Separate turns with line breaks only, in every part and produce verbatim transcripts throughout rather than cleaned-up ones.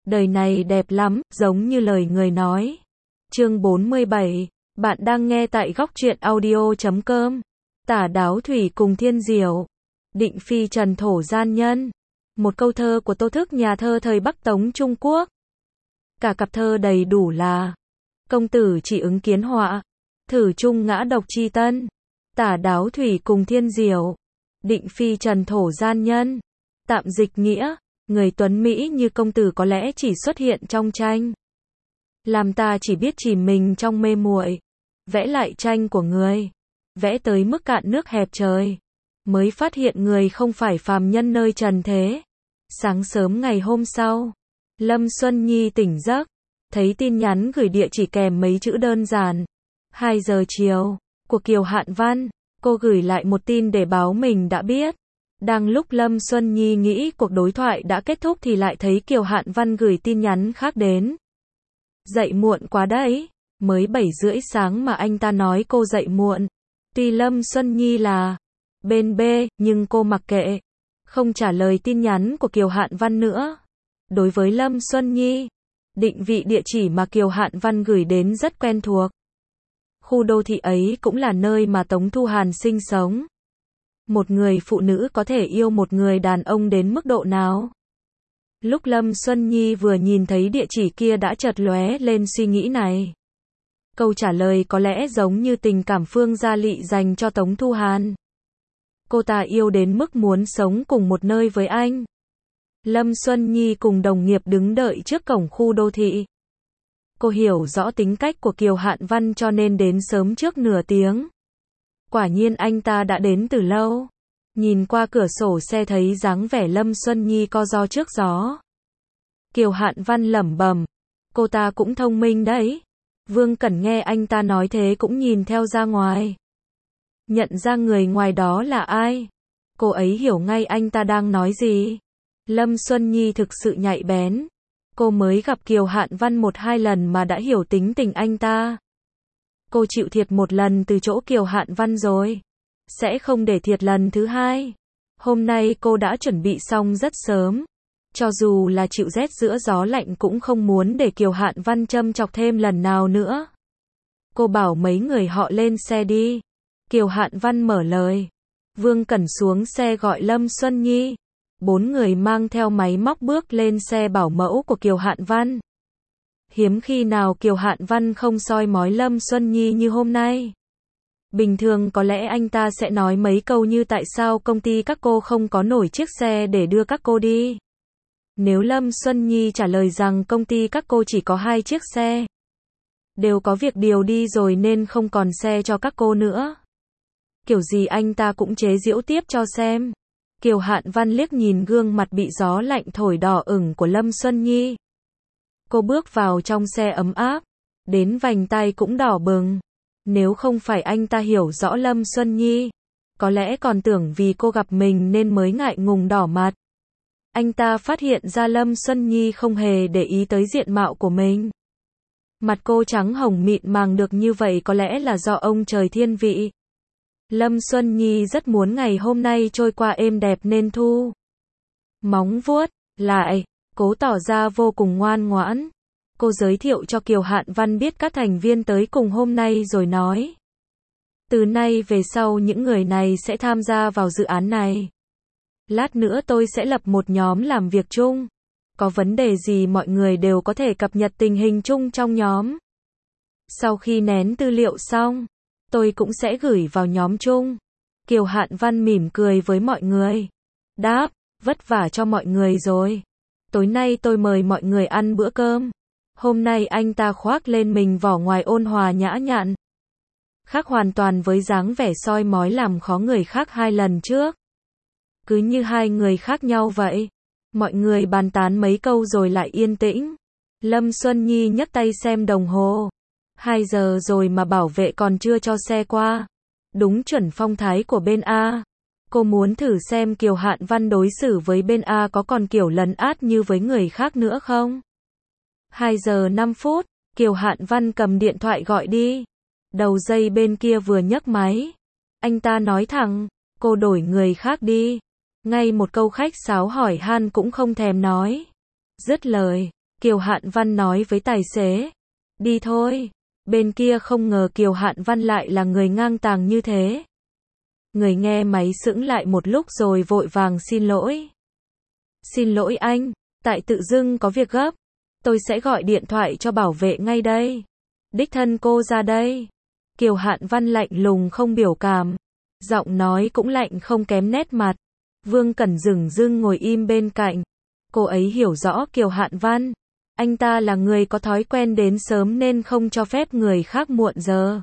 Đời này đẹp lắm, giống như lời người nói. Chương bốn mươi bảy, bạn đang nghe tại góc truyện audio chấm com. Tả Đáo Thủy cùng Thiên Diểu. Định phi trần thổ gian nhân. Một câu thơ của Tô Thức, nhà thơ thời Bắc Tống Trung Quốc. Cả cặp thơ đầy đủ là: công tử chỉ ứng kiến họa, thử chung ngã độc chi tân. Tả Đáo Thủy cùng Thiên Diểu. Định phi trần thổ gian nhân. Tạm dịch nghĩa: người tuấn Mỹ như công tử có lẽ chỉ xuất hiện trong tranh. Làm ta chỉ biết chìm mình trong mê muội, vẽ lại tranh của người, vẽ tới mức cạn nước hẹp trời, mới phát hiện người không phải phàm nhân nơi trần thế. Sáng sớm ngày hôm sau, Lâm Xuân Nhi tỉnh giấc, thấy tin nhắn gửi địa chỉ kèm mấy chữ đơn giản: hai giờ chiều, của Kiều Hạn Văn. Cô gửi lại một tin để báo mình đã biết. Đang lúc Lâm Xuân Nhi nghĩ cuộc đối thoại đã kết thúc thì lại thấy Kiều Hạn Văn gửi tin nhắn khác đến. Dậy muộn quá đấy, mới bảy rưỡi sáng mà anh ta nói cô dậy muộn. Tuy Lâm Xuân Nhi là bên B, nhưng cô mặc kệ, không trả lời tin nhắn của Kiều Hạn Văn nữa. Đối với Lâm Xuân Nhi, định vị địa chỉ mà Kiều Hạn Văn gửi đến rất quen thuộc. Khu đô thị ấy cũng là nơi mà Tống Thu Hàn sinh sống. Một người phụ nữ có thể yêu một người đàn ông đến mức độ nào? Lúc Lâm Xuân Nhi vừa nhìn thấy địa chỉ kia đã chợt lóe lên suy nghĩ này. Câu trả lời có lẽ giống như tình cảm Phương Gia Lị dành cho Tống Thu Hàn. Cô ta yêu đến mức muốn sống cùng một nơi với anh. Lâm Xuân Nhi cùng đồng nghiệp đứng đợi trước cổng khu đô thị. Cô hiểu rõ tính cách của Kiều Hạn Văn cho nên đến sớm trước nửa tiếng. Quả nhiên anh ta đã đến từ lâu. Nhìn qua cửa sổ xe thấy dáng vẻ Lâm Xuân Nhi co ro trước gió. Kiều Hạn Văn lẩm bẩm, cô ta cũng thông minh đấy. Vương Cẩn nghe anh ta nói thế cũng nhìn theo ra ngoài. Nhận ra người ngoài đó là ai. Cô ấy hiểu ngay anh ta đang nói gì. Lâm Xuân Nhi thực sự nhạy bén. Cô mới gặp Kiều Hạn Văn một hai lần mà đã hiểu tính tình anh ta. Cô chịu thiệt một lần từ chỗ Kiều Hạn Văn rồi, sẽ không để thiệt lần thứ hai. Hôm nay cô đã chuẩn bị xong rất sớm. Cho dù là chịu rét giữa gió lạnh cũng không muốn để Kiều Hạn Văn châm chọc thêm lần nào nữa. Cô bảo mấy người họ lên xe đi. Kiều Hạn Văn mở lời. Vương Cẩn xuống xe gọi Lâm Xuân Nhi. Bốn người mang theo máy móc bước lên xe bảo mẫu của Kiều Hạn Văn. Hiếm khi nào Kiều Hạn Văn không soi mói Lâm Xuân Nhi như hôm nay. Bình thường có lẽ anh ta sẽ nói mấy câu như tại sao công ty các cô không có nổi chiếc xe để đưa các cô đi. Nếu Lâm Xuân Nhi trả lời rằng công ty các cô chỉ có hai chiếc xe, đều có việc điều đi rồi nên không còn xe cho các cô nữa. Kiểu gì anh ta cũng chế giễu tiếp cho xem. Kiều Hạn Văn liếc nhìn gương mặt bị gió lạnh thổi đỏ ửng của Lâm Xuân Nhi. Cô bước vào trong xe ấm áp, đến vành tai cũng đỏ bừng. Nếu không phải anh ta hiểu rõ Lâm Xuân Nhi, có lẽ còn tưởng vì cô gặp mình nên mới ngại ngùng đỏ mặt. Anh ta phát hiện ra Lâm Xuân Nhi không hề để ý tới diện mạo của mình. Mặt cô trắng hồng mịn màng được như vậy có lẽ là do ông trời thiên vị. Lâm Xuân Nhi rất muốn ngày hôm nay trôi qua êm đẹp nên thu móng vuốt lại, cố tỏ ra vô cùng ngoan ngoãn. Cô giới thiệu cho Kiều Hạn Văn biết các thành viên tới cùng hôm nay rồi nói. Từ nay về sau những người này sẽ tham gia vào dự án này. Lát nữa tôi sẽ lập một nhóm làm việc chung. Có vấn đề gì mọi người đều có thể cập nhật tình hình chung trong nhóm. Sau khi nén tư liệu xong, tôi cũng sẽ gửi vào nhóm chung. Kiều Hạn Văn mỉm cười với mọi người. Đáp, vất vả cho mọi người rồi. Tối nay tôi mời mọi người ăn bữa cơm. Hôm nay anh ta khoác lên mình vỏ ngoài ôn hòa nhã nhặn. Khác hoàn toàn với dáng vẻ soi mói làm khó người khác hai lần trước. Cứ như hai người khác nhau vậy. Mọi người bàn tán mấy câu rồi lại yên tĩnh. Lâm Xuân Nhi nhấc tay xem đồng hồ. Hai giờ rồi mà bảo vệ còn chưa cho xe qua. Đúng chuẩn phong thái của bên A. Cô muốn thử xem Kiều Hạn Văn đối xử với bên A có còn kiểu lấn át như với người khác nữa không? Hai giờ năm phút, Kiều Hạn Văn cầm điện thoại gọi đi. Đầu dây bên kia vừa nhấc máy. Anh ta nói thẳng, cô đổi người khác đi. Ngay một câu khách sáo hỏi han cũng không thèm nói. Dứt lời, Kiều Hạn Văn nói với tài xế. Đi thôi. Bên kia không ngờ Kiều Hạn Văn lại là người ngang tàng như thế. Người nghe máy sững lại một lúc rồi vội vàng xin lỗi. Xin lỗi anh, tại tự dưng có việc gấp. Tôi sẽ gọi điện thoại cho bảo vệ ngay đây. Đích thân cô ra đây. Kiều Hạn Văn lạnh lùng không biểu cảm. Giọng nói cũng lạnh không kém nét mặt. Vương Cẩn dửng dưng ngồi im bên cạnh. Cô ấy hiểu rõ Kiều Hạn Văn. Anh ta là người có thói quen đến sớm nên không cho phép người khác muộn giờ.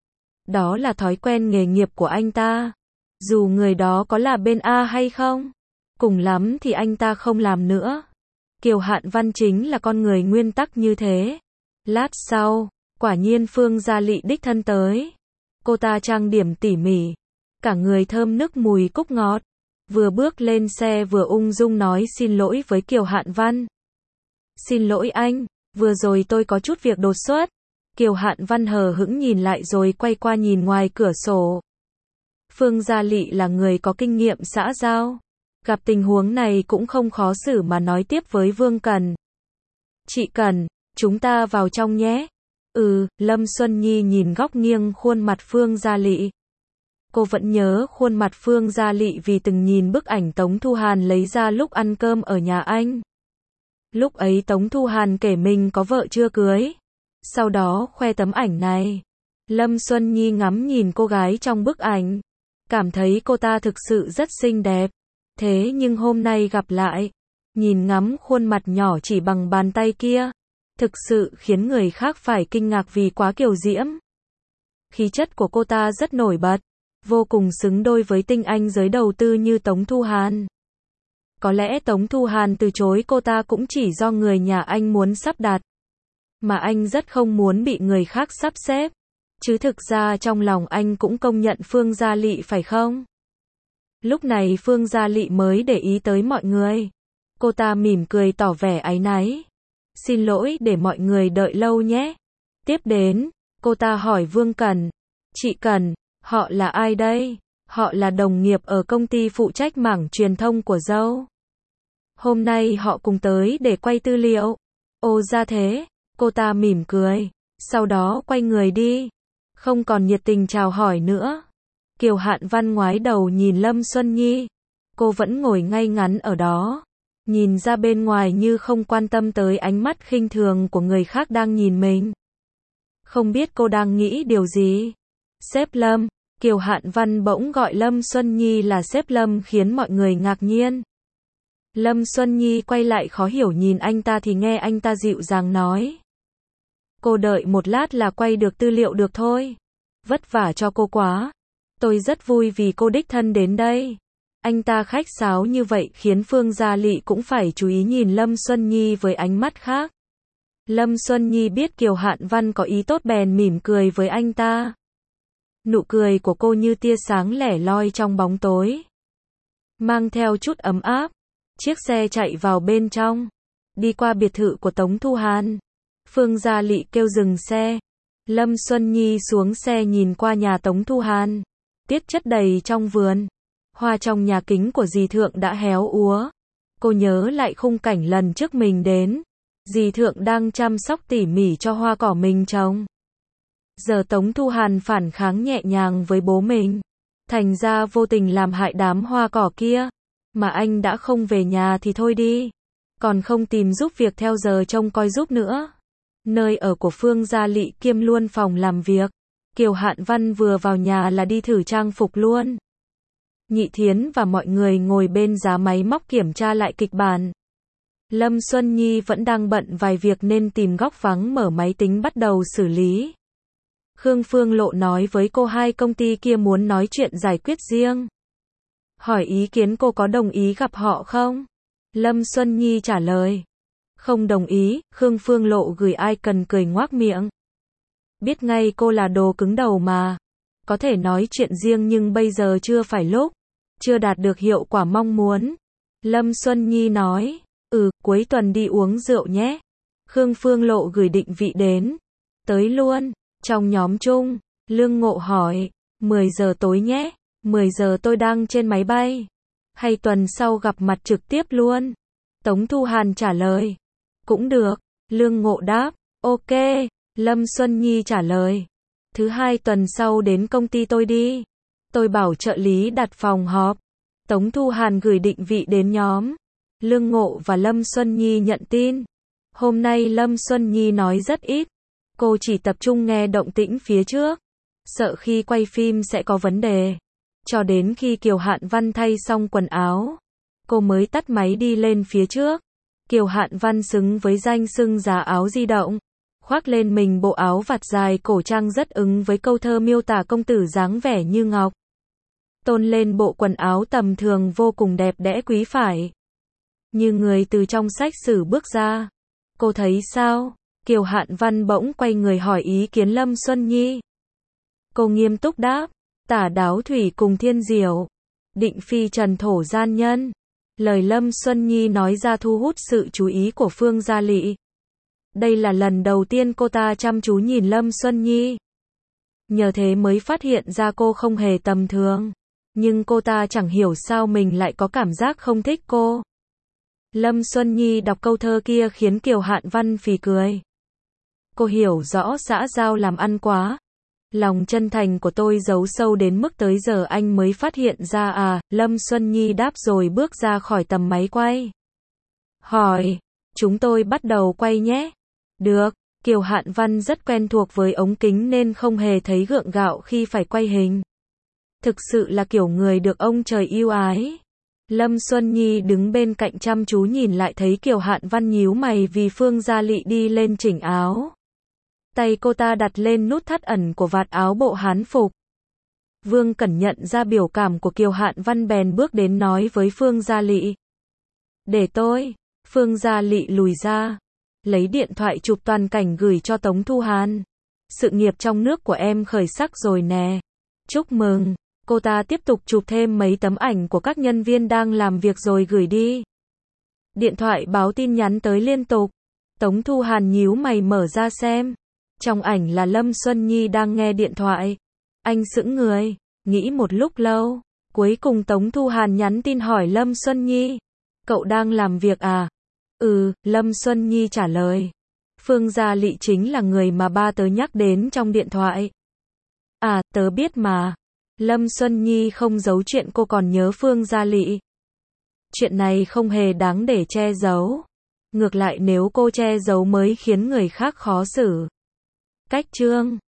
Đó là thói quen nghề nghiệp của anh ta. Dù người đó có là bên A hay không, cùng lắm thì anh ta không làm nữa. Kiều Hạn Văn chính là con người nguyên tắc như thế. Lát sau, quả nhiên Phương Gia Lị đích thân tới. Cô ta trang điểm tỉ mỉ, cả người thơm nức mùi cúc ngọt. Vừa bước lên xe vừa ung dung nói xin lỗi với Kiều Hạn Văn. Xin lỗi anh, vừa rồi tôi có chút việc đột xuất. Kiều Hạn Văn hờ hững nhìn lại rồi quay qua nhìn ngoài cửa sổ. Phương Gia Lị là người có kinh nghiệm xã giao. Gặp tình huống này cũng không khó xử mà nói tiếp với Vương Cần. Chị Cần, chúng ta vào trong nhé. Ừ, Lâm Xuân Nhi nhìn góc nghiêng khuôn mặt Phương Gia Lị. Cô vẫn nhớ khuôn mặt Phương Gia Lị vì từng nhìn bức ảnh Tống Thu Hàn lấy ra lúc ăn cơm ở nhà anh. Lúc ấy Tống Thu Hàn kể mình có vợ chưa cưới. Sau đó khoe tấm ảnh này. Lâm Xuân Nhi ngắm nhìn cô gái trong bức ảnh. Cảm thấy cô ta thực sự rất xinh đẹp. Thế nhưng hôm nay gặp lại, nhìn ngắm khuôn mặt nhỏ chỉ bằng bàn tay kia, thực sự khiến người khác phải kinh ngạc vì quá kiều diễm. Khí chất của cô ta rất nổi bật, vô cùng xứng đôi với tinh anh giới đầu tư như Tống Thu Hàn. Có lẽ Tống Thu Hàn từ chối cô ta cũng chỉ do người nhà anh muốn sắp đặt, mà anh rất không muốn bị người khác sắp xếp. Chứ thực ra trong lòng anh cũng công nhận Phương Gia Lị phải không? Lúc này Phương Gia Lị mới để ý tới mọi người. Cô ta mỉm cười tỏ vẻ áy náy. Xin lỗi để mọi người đợi lâu nhé. Tiếp đến, cô ta hỏi Vương Cần. Chị Cần, họ là ai đây? Họ là đồng nghiệp ở công ty phụ trách mảng truyền thông của dâu. Hôm nay họ cùng tới để quay tư liệu. Ồ ra thế, cô ta mỉm cười. Sau đó quay người đi. Không còn nhiệt tình chào hỏi nữa. Kiều Hạn Văn ngoái đầu nhìn Lâm Xuân Nhi. Cô vẫn ngồi ngay ngắn ở đó. Nhìn ra bên ngoài như không quan tâm tới ánh mắt khinh thường của người khác đang nhìn mình. Không biết cô đang nghĩ điều gì. Sếp Lâm. Kiều Hạn Văn bỗng gọi Lâm Xuân Nhi là sếp Lâm khiến mọi người ngạc nhiên. Lâm Xuân Nhi quay lại khó hiểu nhìn anh ta thì nghe anh ta dịu dàng nói. Cô đợi một lát là quay được tư liệu được thôi. Vất vả cho cô quá. Tôi rất vui vì cô đích thân đến đây. Anh ta khách sáo như vậy khiến Phương Gia Lị cũng phải chú ý nhìn Lâm Xuân Nhi với ánh mắt khác. Lâm Xuân Nhi biết Kiều Hạn Văn có ý tốt bèn mỉm cười với anh ta. Nụ cười của cô như tia sáng lẻ loi trong bóng tối, mang theo chút ấm áp. Chiếc xe chạy vào bên trong, đi qua biệt thự của Tống Thu Hàn. Phương Gia Lị kêu dừng xe. Lâm Xuân Nhi xuống xe nhìn qua nhà Tống Thu Hàn. Tiết chất đầy trong vườn. Hoa trong nhà kính của dì Thượng đã héo úa. Cô nhớ lại khung cảnh lần trước mình đến. Dì Thượng đang chăm sóc tỉ mỉ cho hoa cỏ mình trồng. Giờ Tống Thu Hàn phản kháng nhẹ nhàng với bố mình. Thành ra vô tình làm hại đám hoa cỏ kia. Mà anh đã không về nhà thì thôi đi. Còn không tìm giúp việc theo giờ trông coi giúp nữa. Nơi ở của Phương Gia Lị kiêm luôn phòng làm việc. Kiều Hạn Văn vừa vào nhà là đi thử trang phục luôn. Nhị Thiến và mọi người ngồi bên giá máy móc kiểm tra lại kịch bản. Lâm Xuân Nhi vẫn đang bận vài việc nên tìm góc vắng mở máy tính bắt đầu xử lý. Khương Phương Lộ nói với cô hai công ty kia muốn nói chuyện giải quyết riêng. Hỏi ý kiến cô có đồng ý gặp họ không? Lâm Xuân Nhi trả lời. Không đồng ý, Khương Phương Lộ gửi ai cần cười ngoác miệng. Biết ngay cô là đồ cứng đầu mà. Có thể nói chuyện riêng nhưng bây giờ chưa phải lúc. Chưa đạt được hiệu quả mong muốn. Lâm Xuân Nhi nói. Ừ, cuối tuần đi uống rượu nhé. Khương Phương Lộ gửi định vị đến. Tới luôn. Trong nhóm chung, Lương Ngộ hỏi. mười giờ tối nhé. mười giờ tôi đang trên máy bay. Hay tuần sau gặp mặt trực tiếp luôn? Tống Thu Hàn trả lời. Cũng được, Lương Ngộ đáp. Ok, Lâm Xuân Nhi trả lời. Thứ hai tuần sau đến công ty tôi đi. Tôi bảo trợ lý đặt phòng họp. Tống Thu Hàn gửi định vị đến nhóm. Lương Ngộ và Lâm Xuân Nhi nhận tin. Hôm nay Lâm Xuân Nhi nói rất ít. Cô chỉ tập trung nghe động tĩnh phía trước. Sợ khi quay phim sẽ có vấn đề. Cho đến khi Kiều Hạn Văn thay xong quần áo, cô mới tắt máy đi lên phía trước. Kiều Hạn Văn xứng với danh xưng giá áo di động. Khoác lên mình bộ áo vạt dài cổ trang rất ứng với câu thơ miêu tả công tử dáng vẻ như ngọc. Tôn lên bộ quần áo tầm thường vô cùng đẹp đẽ quý phái. Như người từ trong sách sử bước ra. Cô thấy sao? Kiều Hạn Văn bỗng quay người hỏi ý kiến Lâm Xuân Nhi. Cô nghiêm túc đáp. Tả Đáo Thủy cùng Thiên Diểu. Định phi trần thổ gian nhân. Lời Lâm Xuân Nhi nói ra thu hút sự chú ý của Phương Gia Lị. Đây là lần đầu tiên cô ta chăm chú nhìn Lâm Xuân Nhi. Nhờ thế mới phát hiện ra cô không hề tầm thường. Nhưng cô ta chẳng hiểu sao mình lại có cảm giác không thích cô. Lâm Xuân Nhi đọc câu thơ kia khiến Kiều Hạn Văn phì cười. Cô hiểu rõ xã giao làm ăn quá. Lòng chân thành của tôi giấu sâu đến mức tới giờ anh mới phát hiện ra à, Lâm Xuân Nhi đáp rồi bước ra khỏi tầm máy quay. Hỏi, chúng tôi bắt đầu quay nhé. Được, Kiều Hạn Văn rất quen thuộc với ống kính nên không hề thấy gượng gạo khi phải quay hình. Thực sự là kiểu người được ông trời yêu ái. Lâm Xuân Nhi đứng bên cạnh chăm chú nhìn lại thấy Kiều Hạn Văn nhíu mày vì Phương Gia Lị đi lên chỉnh áo. Tay cô ta đặt lên nút thắt ẩn của vạt áo bộ hán phục. Vương Cẩn nhận ra biểu cảm của Kiều Hạn Văn bèn bước đến nói với Phương Gia Lị. Để tôi. Phương Gia Lị lùi ra. Lấy điện thoại chụp toàn cảnh gửi cho Tống Thu Hàn. Sự nghiệp trong nước của em khởi sắc rồi nè. Chúc mừng. Cô ta tiếp tục chụp thêm mấy tấm ảnh của các nhân viên đang làm việc rồi gửi đi. Điện thoại báo tin nhắn tới liên tục. Tống Thu Hàn nhíu mày mở ra xem. Trong ảnh là Lâm Xuân Nhi đang nghe điện thoại. Anh sững người, nghĩ một lúc lâu. Cuối cùng Tống Thu Hàn nhắn tin hỏi Lâm Xuân Nhi. Cậu đang làm việc à? Ừ, Lâm Xuân Nhi trả lời. Phương Gia Lị chính là người mà ba tớ nhắc đến trong điện thoại. À, tớ biết mà. Lâm Xuân Nhi không giấu chuyện cô còn nhớ Phương Gia Lị. Chuyện này không hề đáng để che giấu. Ngược lại nếu cô che giấu mới khiến người khác khó xử. Cách chương